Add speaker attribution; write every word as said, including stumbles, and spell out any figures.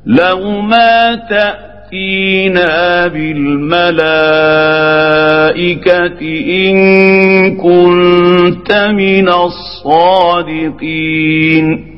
Speaker 1: لو ما تأتينا بالملائكة إن كنت من الصادقين